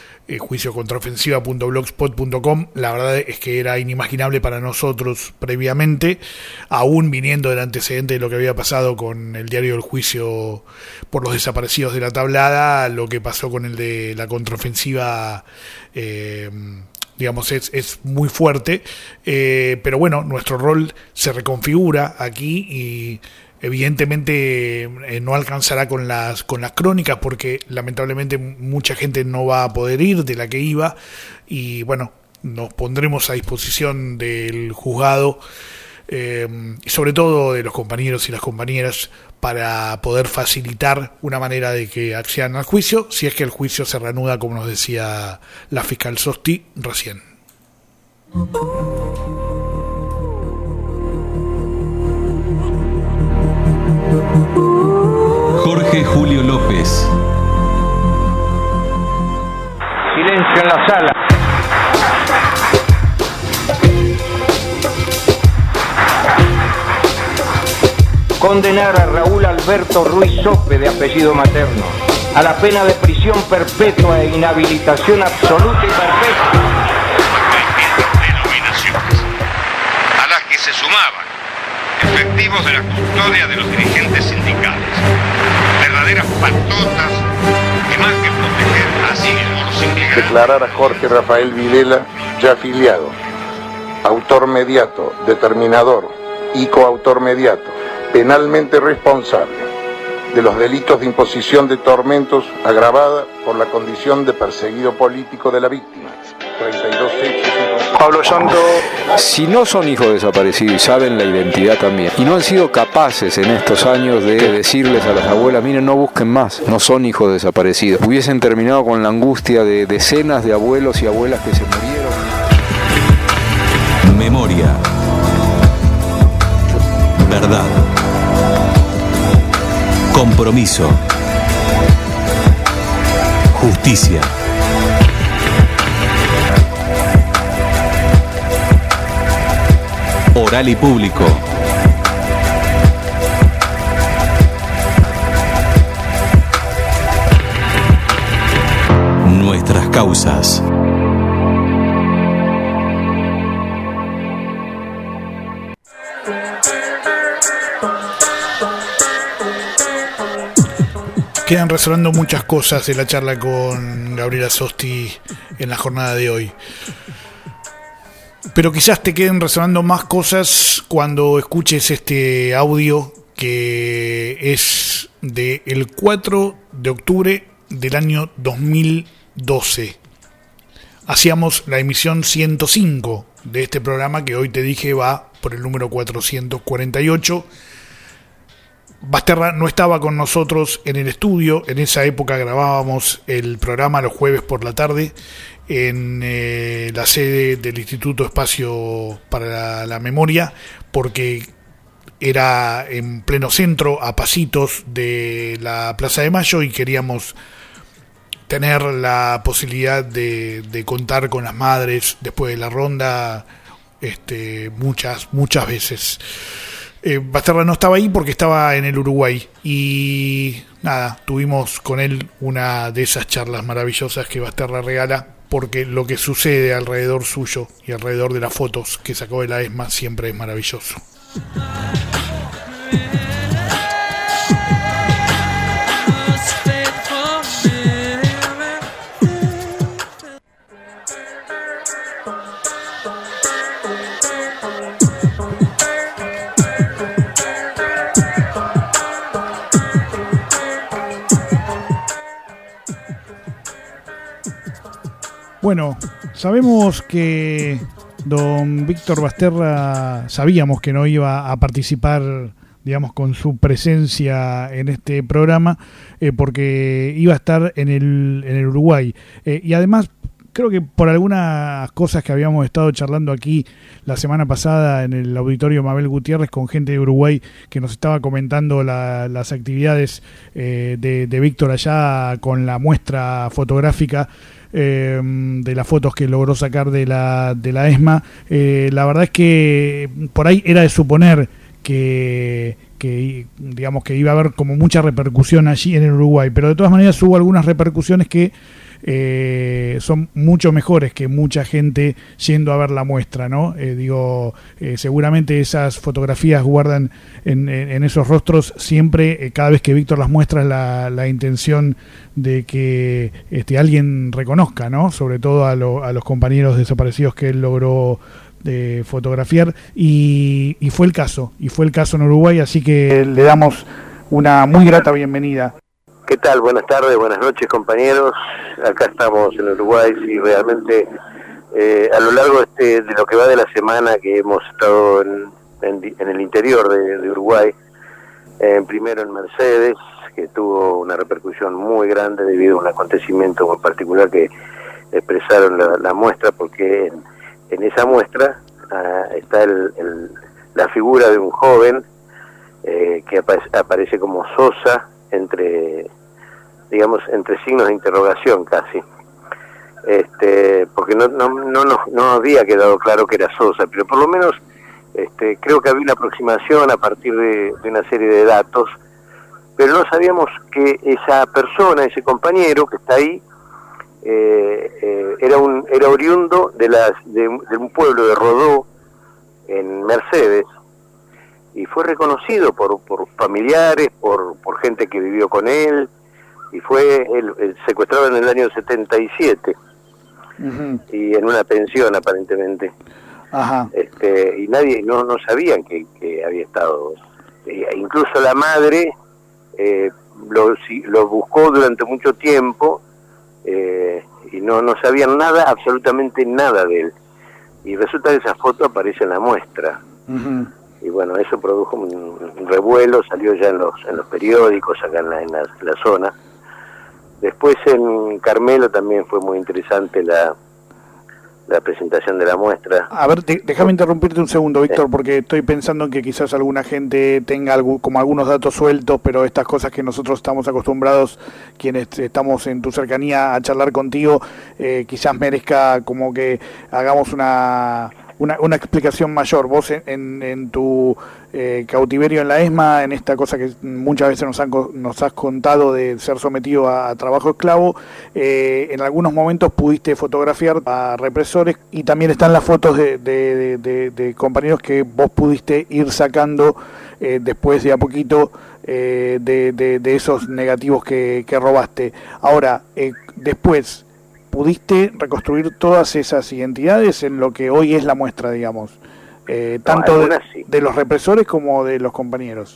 juiciocontraofensiva.blogspot.com, la verdad es que era inimaginable para nosotros previamente, aún viniendo del antecedente de lo que había pasado con el diario del juicio por los desaparecidos de la Tablada. Lo que pasó con el de la contraofensiva es muy fuerte, pero bueno, nuestro rol se reconfigura aquí y evidentemente no alcanzará con las crónicas porque lamentablemente mucha gente no va a poder ir de la que iba, y bueno, nos pondremos a disposición del juzgado y sobre todo de los compañeros y las compañeras para poder facilitar una manera de que accedan al juicio, si es que el juicio se reanuda, como nos decía la fiscal Sosti recién. Jorge Julio López. Silencio en la sala. Condenar a Raúl Alberto Ruiz Sope, de apellido materno, a la pena de prisión perpetua e inhabilitación absoluta y perpetua. Denominaciones a las que se sumaban efectivos de la custodia de los dirigentes sindicales, verdaderas patotas que más que proteger asignan a los inmigrantes. Declarar a Jorge Rafael Videla ya afiliado, autor mediato, determinador y coautor mediato, penalmente responsable de los delitos de imposición de tormentos agravada por la condición de perseguido político de la víctima. 32 hechos. Pablo Santo. Si no son hijos desaparecidos y saben la identidad también, y no han sido capaces en estos años de decirles a las abuelas, miren, no busquen más, no son hijos desaparecidos, hubiesen terminado con la angustia de decenas de abuelos y abuelas que se murieron. Memoria. Verdad. Compromiso. Justicia. Oral y público. Nuestras causas. Quedan resonando muchas cosas de la charla con Gabriela Sosti en la jornada de hoy. Pero quizás te queden resonando más cosas cuando escuches este audio que es del 4 de octubre del año 2012. Hacíamos la emisión 105 de este programa que hoy te dije va por el número 448. Basterra no estaba con nosotros en el estudio. En esa época grabábamos el programa los jueves por la tarde en la sede del Instituto Espacio para la Memoria, porque era en pleno centro, a pasitos de la Plaza de Mayo, y queríamos tener la posibilidad de contar con las madres después de la ronda muchas veces. Basterra no estaba ahí porque estaba en el Uruguay, y nada, tuvimos con él una de esas charlas maravillosas que Basterra regala, porque lo que sucede alrededor suyo y alrededor de las fotos que sacó de la ESMA siempre es maravilloso. Bueno, sabemos que don Víctor Basterra, sabíamos que no iba a participar, digamos, con su presencia en este programa, porque iba a estar en el Uruguay. Y además, creo que por algunas cosas que habíamos estado charlando aquí la semana pasada en el auditorio Mabel Gutiérrez con gente de Uruguay que nos estaba comentando las actividades de Víctor allá con la muestra fotográfica, de las fotos que logró sacar de la ESMA. La verdad es que por ahí era de suponer que digamos que iba a haber como mucha repercusión allí en el Uruguay, pero de todas maneras hubo algunas repercusiones que son mucho mejores que mucha gente yendo a ver la muestra, ¿no? Seguramente esas fotografías guardan en esos rostros siempre, cada vez que Víctor las muestra, la intención de que alguien reconozca, ¿no? Sobre todo a los compañeros desaparecidos que él logró fotografiar, y fue el caso en Uruguay, así que le damos una muy grata bienvenida. ¿Qué tal? Buenas tardes, buenas noches, compañeros. Acá estamos en Uruguay, y realmente a lo largo de lo que va de la semana que hemos estado en el interior de Uruguay, primero en Mercedes, que tuvo una repercusión muy grande debido a un acontecimiento muy particular que expresaron la muestra, porque en esa muestra está la figura de un joven que aparece como Sosa, entre signos de interrogación casi, porque no había quedado claro que era Sosa, pero por lo menos creo que había una aproximación a partir de una serie de datos, pero no sabíamos que esa persona, ese compañero que está ahí, era oriundo de un pueblo de Rodó, en Mercedes, y fue reconocido por familiares, por gente que vivió con él, y fue secuestrado en el año 77, y en una pensión aparentemente. Ajá. Y nadie no sabían que había estado, incluso la madre lo buscó durante mucho tiempo, y no sabían nada, absolutamente nada de él, y resulta que esa foto aparece en la muestra. Y bueno, eso produjo un revuelo, salió ya en los periódicos acá en la zona. Después en Carmelo también fue muy interesante la presentación de la muestra. A ver, déjame interrumpirte un segundo, Víctor, porque estoy pensando en que quizás alguna gente tenga como algunos datos sueltos, pero estas cosas que nosotros estamos acostumbrados, quienes estamos en tu cercanía a charlar contigo, quizás merezca como que hagamos una explicación mayor. Vos en tu cautiverio en la ESMA, en esta cosa que muchas veces nos has contado de ser sometido a trabajo esclavo, en algunos momentos pudiste fotografiar a represores, y también están las fotos de compañeros que vos pudiste ir sacando después de a poquito de esos negativos que robaste. Ahora, después, ¿pudiste reconstruir todas esas identidades en lo que hoy es la muestra, digamos? Tanto de los represores como de los compañeros.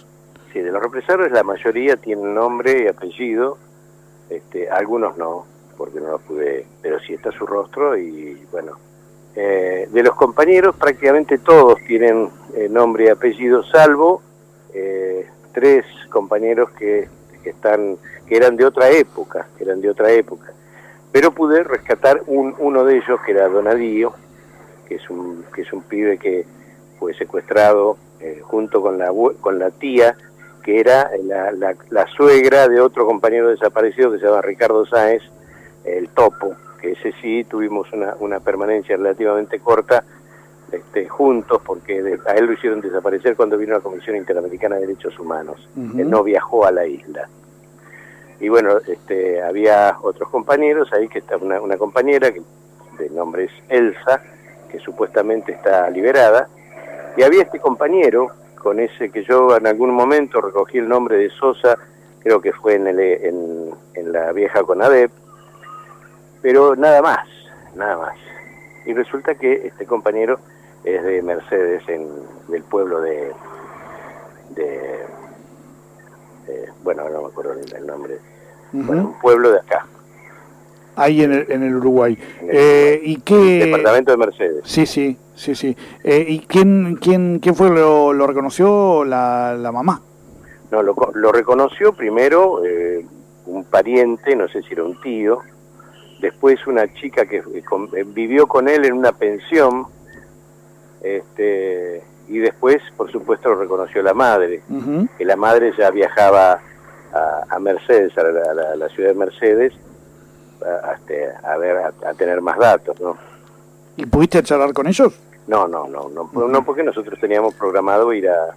Sí, de los represores la mayoría tienen nombre y apellido, algunos no, porque no los pude, pero sí está su rostro y bueno. De los compañeros prácticamente todos tienen nombre y apellido, salvo 3 compañeros que eran de otra época, pero pude rescatar uno de ellos, que era Donadío, que es un pibe que fue secuestrado junto con la tía, que era la suegra de otro compañero desaparecido que se llama Ricardo Sáenz, el Topo, que ese sí tuvimos una permanencia relativamente corta juntos, porque a él lo hicieron desaparecer cuando vino la Comisión Interamericana de Derechos Humanos. Él no viajó a la isla. Y bueno, había otros compañeros ahí, que está una compañera que de nombre es Elsa, que supuestamente está liberada, y había este compañero con ese que yo en algún momento recogí el nombre de Sosa, creo que fue en la vieja CONADEP, pero nada más. Y resulta que este compañero es de Mercedes, del pueblo bueno, no me acuerdo el nombre, bueno, un pueblo de acá. Ahí en el Uruguay. ¿Y qué? Departamento de Mercedes. Sí. ¿Y quién fue lo reconoció? La mamá. No, lo reconoció primero un pariente, no sé si era un tío, después una chica que vivió con él en una pensión, y después, por supuesto, lo reconoció la madre, que la madre ya viajaba a Mercedes, a la ciudad de Mercedes, a tener más datos, ¿no? ¿Y pudiste charlar con ellos? No, porque nosotros teníamos programado ir a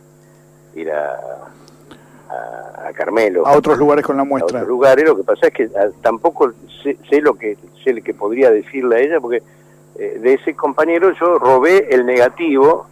Carmelo. A otros lugares con la muestra. A otros lugares, lo que pasa es que tampoco sé lo que podría decirle a ella, porque de ese compañero yo robé el negativo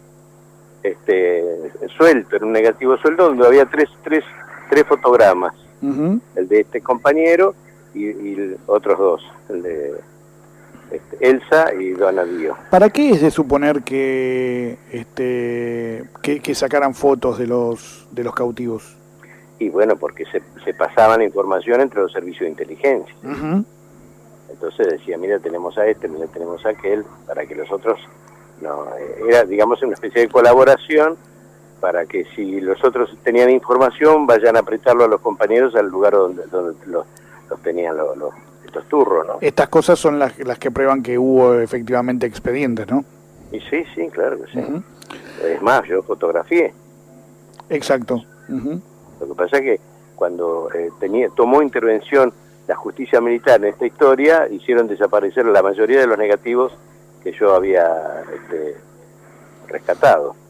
suelto, era un negativo suelto donde había tres fotogramas, el de este compañero y otros 2, el de Elsa y Donadío. ¿Para qué es de suponer que sacaran fotos de los cautivos? Y bueno, porque se pasaban información entre los servicios de inteligencia. Entonces decía, mira, tenemos a mira, tenemos a aquel, para que los otros... No, era, digamos, una especie de colaboración para que si los otros tenían información, vayan a prestarlo a los compañeros al lugar donde los tenían estos turros, ¿no? Estas cosas son las que prueban que hubo efectivamente expedientes, ¿no? Y sí, claro que sí. Es más, yo fotografié. Exacto. Lo que pasa es que cuando tomó intervención la justicia militar en esta historia, hicieron desaparecer la mayoría de los negativos que yo había rescatado.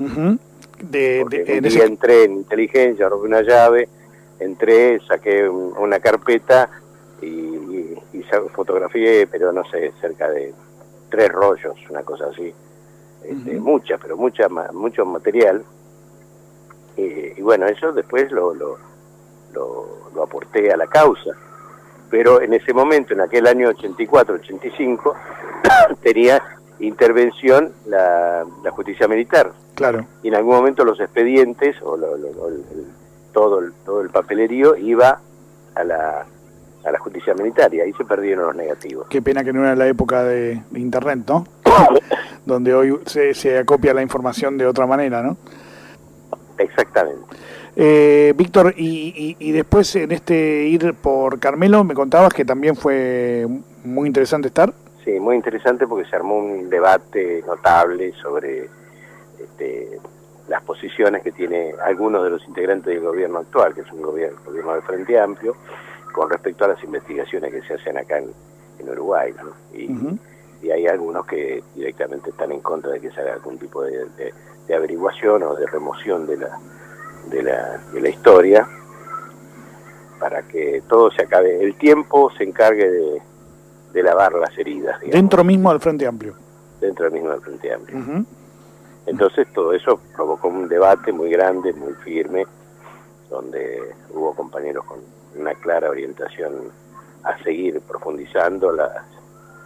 Entré en inteligencia, robé una llave, saqué una carpeta y fotografié, pero no sé, cerca de 3 rollos, una cosa así. Mucho material. Y bueno, eso después lo aporté a la causa. Pero en ese momento, en aquel año 84-85, tenía intervención la justicia militar. Claro. Y en algún momento los expedientes, o todo el papelerío, iba a la justicia militar, y ahí se perdieron los negativos. Qué pena que no era la época de internet, ¿no? Donde hoy se acopia la información de otra manera, ¿no? Exactamente. Víctor, y después en ir por Carmelo me contabas que también fue muy interesante estar. Sí, muy interesante porque se armó un debate notable sobre las posiciones que tiene algunos de los integrantes del gobierno actual, que es un gobierno del Frente Amplio, con respecto a las investigaciones que se hacen acá en Uruguay, ¿no? Y hay algunos que directamente están en contra de que se haga algún tipo de averiguación o de remoción de la historia, para que todo se acabe. El tiempo se encargue de lavar las heridas, digamos. Dentro mismo del Frente Amplio. Dentro mismo del Frente Amplio. Entonces todo eso provocó un debate muy grande, muy firme, donde hubo compañeros con una clara orientación a seguir profundizando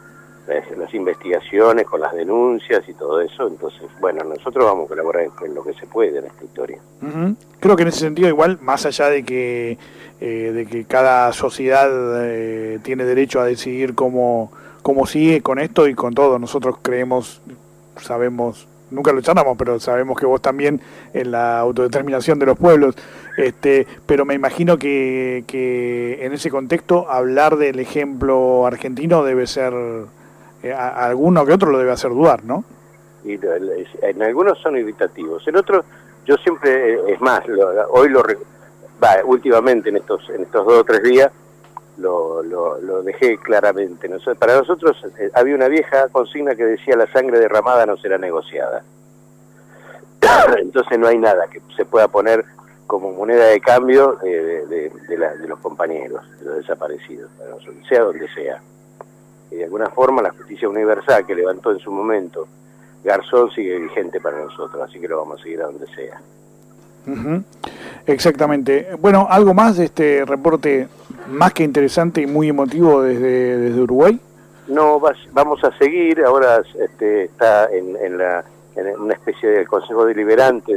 las investigaciones, con las denuncias y todo eso. Entonces, bueno, nosotros vamos a colaborar en lo que se puede en esta historia. Creo que en ese sentido, igual, más allá de que cada sociedad tiene derecho a decidir cómo sigue con esto y con todo, nosotros creemos, sabemos, nunca lo charlamos, pero sabemos que vos también en la autodeterminación de los pueblos, pero me imagino que en ese contexto hablar del ejemplo argentino debe ser, alguno que otro lo debe hacer dudar, ¿no? Y en algunos son irritativos, en otros yo siempre, es más, últimamente en estos 2 o 3 días lo dejé claramente. Para nosotros había una vieja consigna que decía: la sangre derramada no será negociada. Entonces no hay nada que se pueda poner como moneda de cambio de los compañeros, de los desaparecidos, sea donde sea. Y de alguna forma la justicia universal que levantó en su momento Garzón sigue vigente para nosotros, así que lo vamos a seguir a donde sea. Exactamente. Bueno, ¿algo más de este reporte más que interesante y muy emotivo desde Uruguay? No, vamos a seguir. Ahora está en una especie de consejo deliberante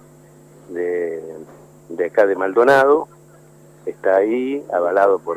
de acá de Maldonado. Está ahí, avalado por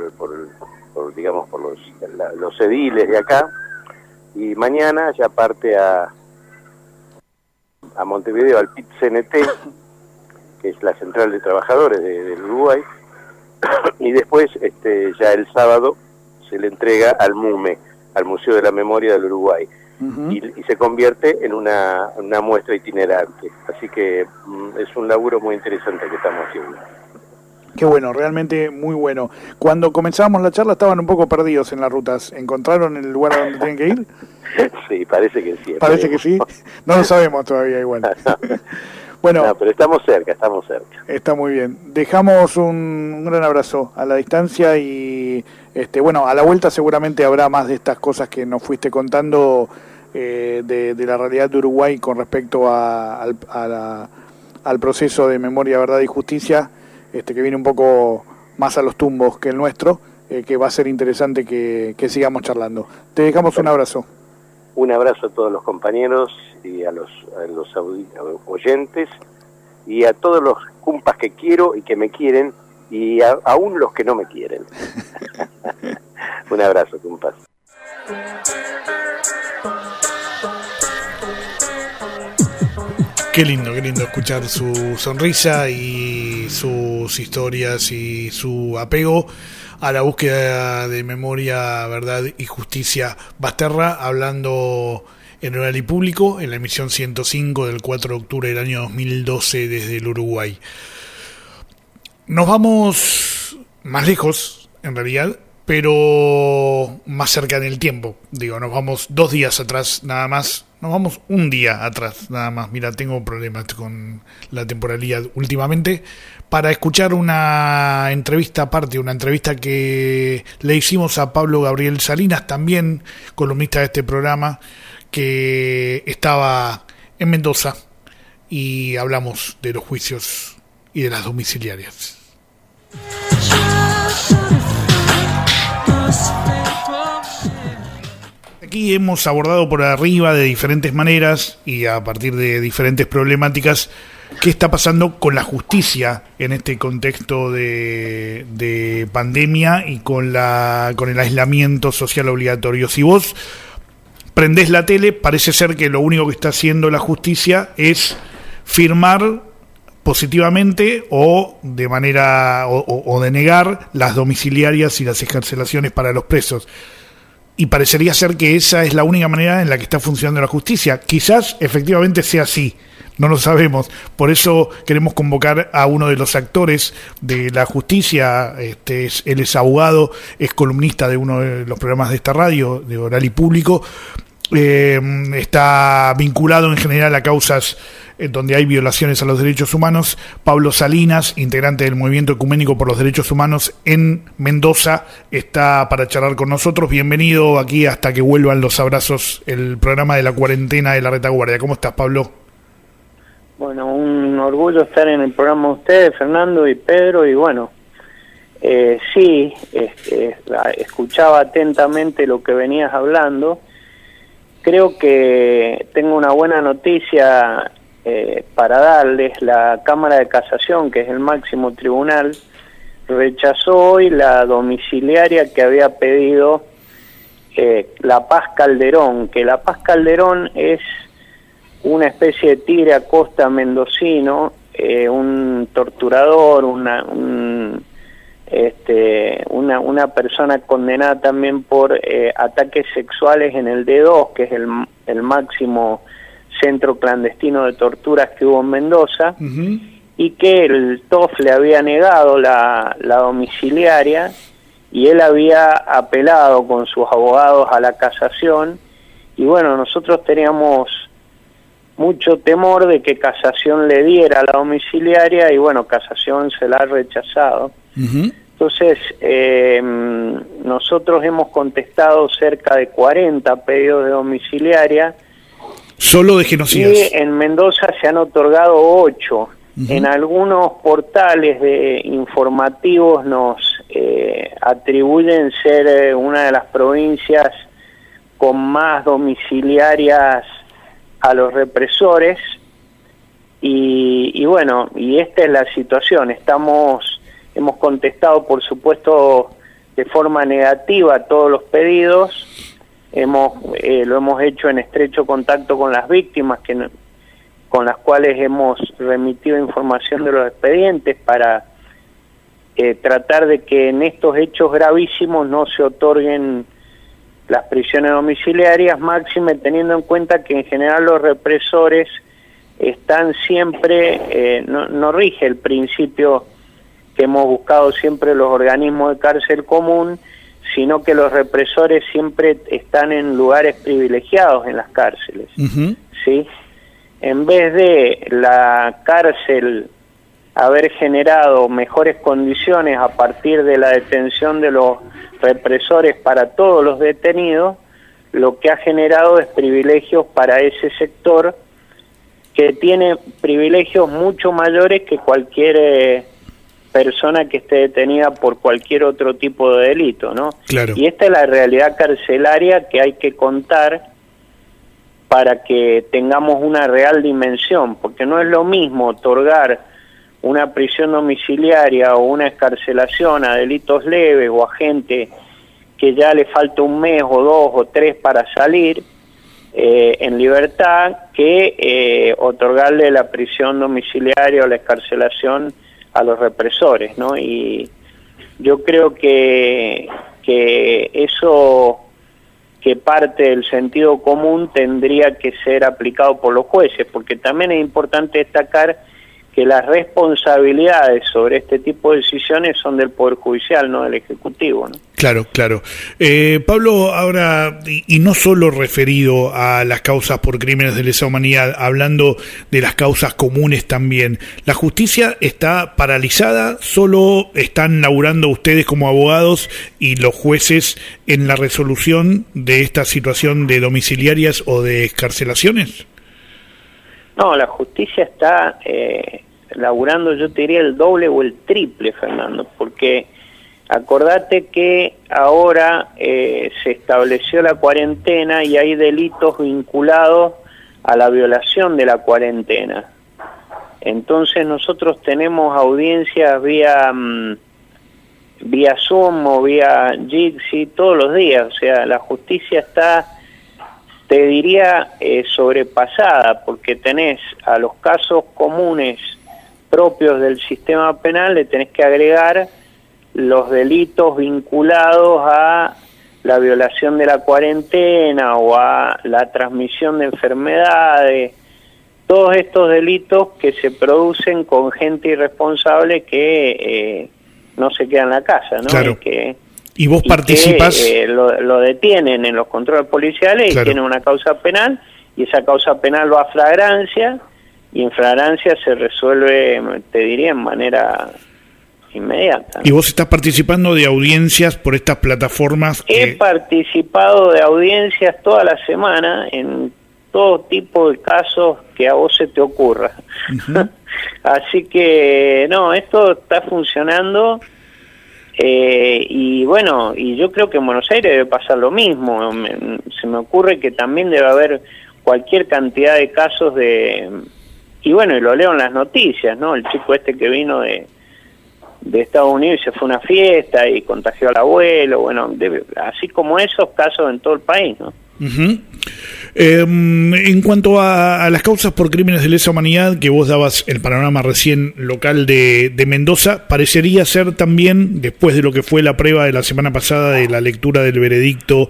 los ediles de acá. Y mañana ya parte a Montevideo, al PIT-CNT, que es la Central de Trabajadores del Uruguay, y después ya el sábado se le entrega al MUME, al Museo de la Memoria del Uruguay, y se convierte en una muestra itinerante. Así que es un laburo muy interesante que estamos haciendo. Qué bueno, realmente muy bueno. Cuando comenzábamos la charla estaban un poco perdidos en las rutas. ¿Encontraron el lugar a donde tienen que ir? Sí, parece que sí. Parece que sí. No lo sabemos todavía igual. Bueno, no, pero estamos cerca. Está muy bien. Dejamos un gran abrazo a la distancia y a la vuelta seguramente habrá más de estas cosas que nos fuiste contando de la realidad de Uruguay con respecto al proceso de memoria, verdad y justicia, que viene un poco más a los tumbos que el nuestro, que va a ser interesante que sigamos charlando. Te dejamos un abrazo. Un abrazo a todos los compañeros y a los oyentes y a todos los cumpas que quiero y que me quieren y aún los que no me quieren. Un abrazo, cumpas. Qué lindo escuchar su sonrisa y sus historias y su apego a la búsqueda de memoria, verdad y justicia. Basterra hablando en Oral y Público en la emisión 105 del 4 de octubre del año 2012 desde el Uruguay. Nos vamos más lejos, en realidad, pero más cerca en el tiempo. Nos vamos 2 días atrás nada más. Nos vamos un día atrás nada más. Mira, tengo problemas con la temporalidad últimamente. Para escuchar una entrevista aparte, una entrevista que le hicimos a Pablo Gabriel Salinas, también columnista de este programa, que estaba en Mendoza, y hablamos de los juicios y de las domiciliarias. Aquí hemos abordado por arriba de diferentes maneras y a partir de diferentes problemáticas qué está pasando con la justicia en este contexto de pandemia y con el aislamiento social obligatorio. Si vos prendés la tele, parece ser que lo único que está haciendo la justicia es firmar positivamente o de manera o denegar las domiciliarias y las excarcelaciones para los presos. Y parecería ser que esa es la única manera en la que está funcionando la justicia. Quizás efectivamente sea así, no lo sabemos. Por eso queremos convocar a uno de los actores de la justicia. Él es abogado, es columnista de uno de los programas de esta radio, de Oral y Público. Está vinculado en general a causas donde hay violaciones a los derechos humanos. Pablo Salinas, integrante del Movimiento Ecuménico por los Derechos Humanos en Mendoza, está para charlar con nosotros. Bienvenido aquí hasta que vuelvan los abrazos, el programa de la cuarentena de la Retaguardia. ¿Cómo estás, Pablo? Bueno, un orgullo estar en el programa de ustedes, Fernando y Pedro, y bueno, escuchaba atentamente lo que venías hablando creo que tengo una buena noticia para darles. La Cámara de Casación, que es el máximo tribunal, rechazó hoy la domiciliaria que había pedido La Paz Calderón, que La Paz Calderón es una especie de tigre acosta mendocino, un torturador, una persona condenada también por ataques sexuales en el D2, que es el máximo centro clandestino de torturas que hubo en Mendoza, y que el TOF le había negado la domiciliaria, y él había apelado con sus abogados a la casación, y bueno, nosotros teníamos mucho temor de que Casación le diera la domiciliaria, y bueno, Casación se la ha rechazado. Entonces, nosotros hemos contestado cerca de 40 pedidos de domiciliaria. Solo de genocidas. Y en Mendoza se han otorgado 8. En algunos portales informativos nos atribuyen ser una de las provincias con más domiciliarias a los represores. Y bueno, y esta es la situación. Hemos contestado, por supuesto, de forma negativa todos los pedidos. Lo hemos hecho en estrecho contacto con las víctimas, con las cuales hemos remitido información de los expedientes para tratar de que en estos hechos gravísimos no se otorguen las prisiones domiciliarias, máxime teniendo en cuenta que en general los represores están siempre, no rige el principio que hemos buscado siempre los organismos de cárcel común, sino que los represores siempre están en lugares privilegiados en las cárceles, ¿sí? En vez de la cárcel haber generado mejores condiciones a partir de la detención de los represores para todos los detenidos, lo que ha generado es privilegios para ese sector, que tiene privilegios mucho mayores que cualquier persona que esté detenida por cualquier otro tipo de delito, ¿no? Claro. Y esta es la realidad carcelaria que hay que contar para que tengamos una real dimensión, porque no es lo mismo otorgar una prisión domiciliaria o una excarcelación a delitos leves o a gente que ya le falta un mes o 2 o 3 para salir en libertad, que otorgarle la prisión domiciliaria o la excarcelación a los represores, ¿no? Y yo creo que eso, que parte del sentido común, tendría que ser aplicado por los jueces, porque también es importante destacar que las responsabilidades sobre este tipo de decisiones son del Poder Judicial, no del Ejecutivo, ¿no? Claro, claro. Pablo, ahora, y no solo referido a las causas por crímenes de lesa humanidad, hablando de las causas comunes también, ¿la justicia está paralizada? ¿Solo están laburando ustedes como abogados y los jueces en la resolución de esta situación de domiciliarias o de excarcelaciones? No, la justicia está laburando, yo te diría, el doble o el triple, Fernando, porque acordate que ahora se estableció la cuarentena y hay delitos vinculados a la violación de la cuarentena. Entonces nosotros tenemos audiencias vía Zoom o vía Jitsi todos los días, o sea, la justicia está, te diría, sobrepasada, porque tenés a los casos comunes propios del sistema penal, le tenés que agregar los delitos vinculados a la violación de la cuarentena o a la transmisión de enfermedades, todos estos delitos que se producen con gente irresponsable que no se queda en la casa, ¿no? Claro. ¿Y vos participás? Lo detienen en los controles policiales, claro, y tienen una causa penal, y esa causa penal va a flagrancia, y en flagrancia se resuelve, te diría, en manera inmediata. ¿Y vos estás participando de audiencias por estas plataformas? He participado de audiencias toda la semana en todo tipo de casos que a vos se te ocurra. Así que, no, esto está funcionando Y bueno, y yo creo que en Buenos Aires debe pasar lo mismo. Se me ocurre que también debe haber cualquier cantidad de casos y bueno, y lo leo en las noticias, ¿no? El chico este que vino de Estados Unidos y se fue a una fiesta y contagió al abuelo, bueno, así como esos casos en todo el país, ¿no? Uh-huh. En cuanto a las causas por crímenes de lesa humanidad, que vos dabas el panorama recién local de Mendoza, parecería ser también, después de lo que fue la prueba de la semana pasada de la lectura del veredicto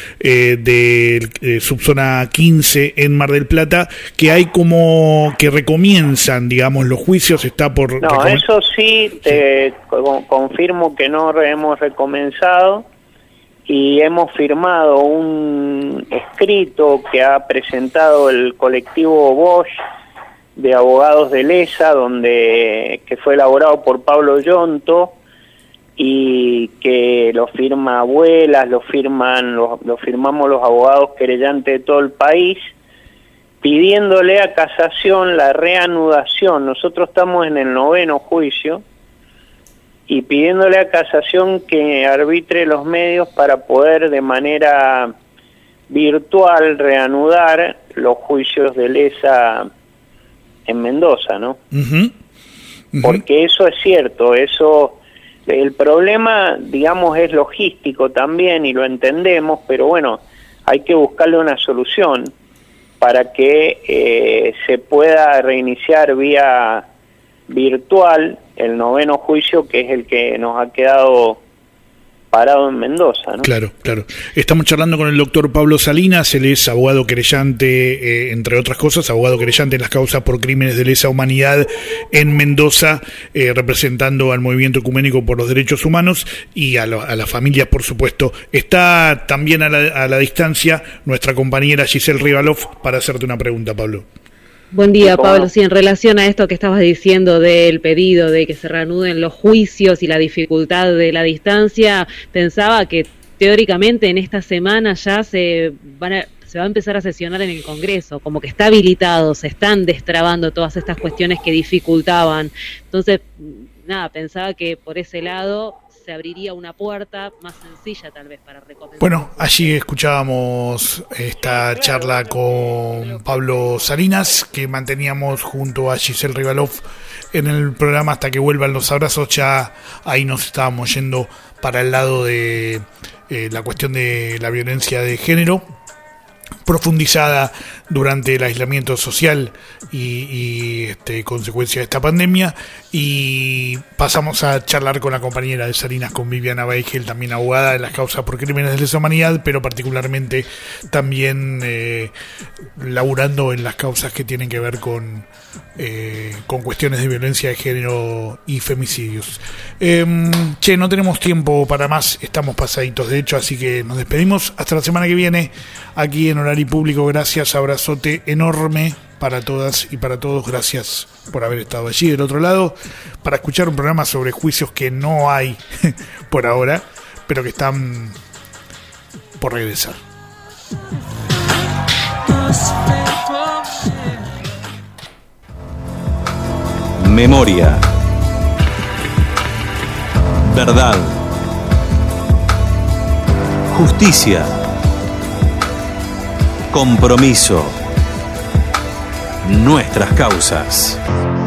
de subzona 15 en Mar del Plata, que hay como que recomienzan, digamos, los juicios, está por... No, eso sí, te confirmo que no hemos recomenzado. Y hemos firmado un escrito que ha presentado el colectivo Bosch de abogados de Lesa, que fue elaborado por Pablo Yonto y que lo firma Abuelas, lo firmamos los abogados querellantes de todo el país, pidiéndole a casación la reanudación. Nosotros estamos en el 9º juicio y pidiéndole a casación que arbitre los medios para poder de manera virtual reanudar los juicios de lesa en Mendoza, ¿no? Uh-huh. Uh-huh. Porque eso es cierto, el problema, digamos, es logístico también y lo entendemos, pero bueno, hay que buscarle una solución para que se pueda reiniciar vía virtual el 9º juicio, que es el que nos ha quedado parado en Mendoza, ¿no? Claro. Estamos charlando con el doctor Pablo Salinas, él es abogado querellante, entre otras cosas, abogado querellante en las causas por crímenes de lesa humanidad en Mendoza, representando al Movimiento Ecuménico por los Derechos Humanos y a las familias, por supuesto. Está también a la distancia nuestra compañera Giselle Rivalov para hacerte una pregunta, Pablo. Buen día, Pablo. Sí, en relación a esto que estabas diciendo del pedido de que se reanuden los juicios y la dificultad de la distancia, pensaba que teóricamente en esta semana ya se va a empezar a sesionar en el Congreso, como que está habilitado, se están destrabando todas estas cuestiones que dificultaban. Entonces, nada, pensaba que por ese lado se abriría una puerta más sencilla tal vez para recomendar. Bueno, allí escuchábamos esta charla con Pablo Salinas que manteníamos junto a Giselle Rivalov en el programa hasta que vuelvan los abrazos. Ya ahí nos estábamos yendo para el lado de la cuestión de la violencia de género profundizada durante el aislamiento social y consecuencia de esta pandemia, y pasamos a charlar con la compañera de Salinas, con Viviana Weigel, también abogada de las causas por crímenes de lesa humanidad, pero particularmente también laburando en las causas que tienen que ver con cuestiones de violencia de género y femicidios. No tenemos tiempo para más, estamos pasaditos de hecho, así que nos despedimos hasta la semana que viene aquí en Horario Público. Gracias, abrazote enorme para todas y para todos. Gracias por haber estado allí del otro lado para escuchar un programa sobre juicios que no hay por ahora, pero que están por regresar. Memoria, verdad, justicia, compromiso, nuestras causas.